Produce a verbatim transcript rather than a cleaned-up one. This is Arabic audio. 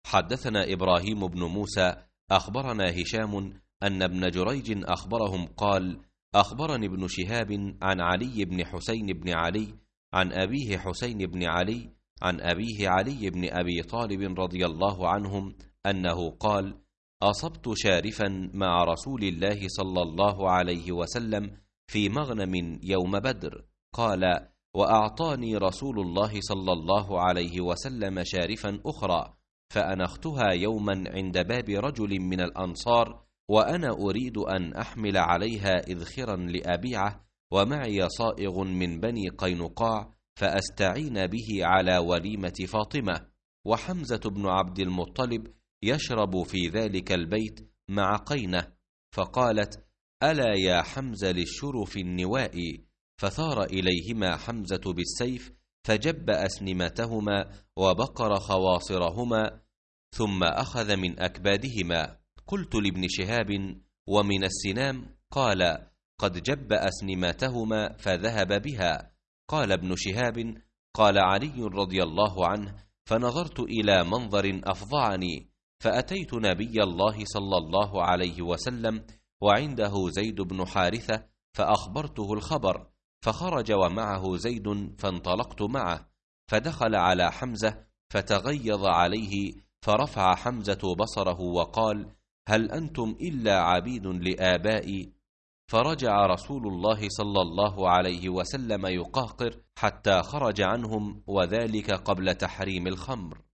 حدثنا إبراهيم بن موسى أخبرنا هشام أن ابن جريج أخبرهم قال: أخبرني ابن شهاب عن علي بن حسين بن علي عن أبيه حسين بن علي عن أبيه علي بن أبي طالب رضي الله عنهم أنه قال: أصبت شارفا مع رسول الله صلى الله عليه وسلم في مغنم يوم بدر. قال: وأعطاني رسول الله صلى الله عليه وسلم شارفا أخرى، فأنختها يوما عند باب رجل من الأنصار، وأنا أريد أن أحمل عليها إذخرا لأبيعه، ومعي صائغ من بني قينقاع، فأستعين به على وليمة فاطمة، وحمزة بن عبد المطلب يشرب في ذلك البيت مع قينة. فقالت: ألا يا حمزة للشرف النوائي، فثار إليهما حمزة بالسيف فجب أسنمتهما وبقر خواصرهما ثم أخذ من أكبادهما. قلت لابن شهاب: ومن السنام؟ قال: قد جب أسنمتهما فذهب بها. قال ابن شهاب: قال علي رضي الله عنه: فنظرت إلى منظر أفظعني، فأتيت نبي الله صلى الله عليه وسلم وعنده زيد بن حارثة، فأخبرته الخبر، فخرج ومعه زيد، فانطلقت معه، فدخل على حمزة فتغيظ عليه، فرفع حمزة بصره وقال: هل أنتم إلا عبيد لآبائي؟ فرجع رسول الله صلى الله عليه وسلم يقهقر حتى خرج عنهم، وذلك قبل تحريم الخمر.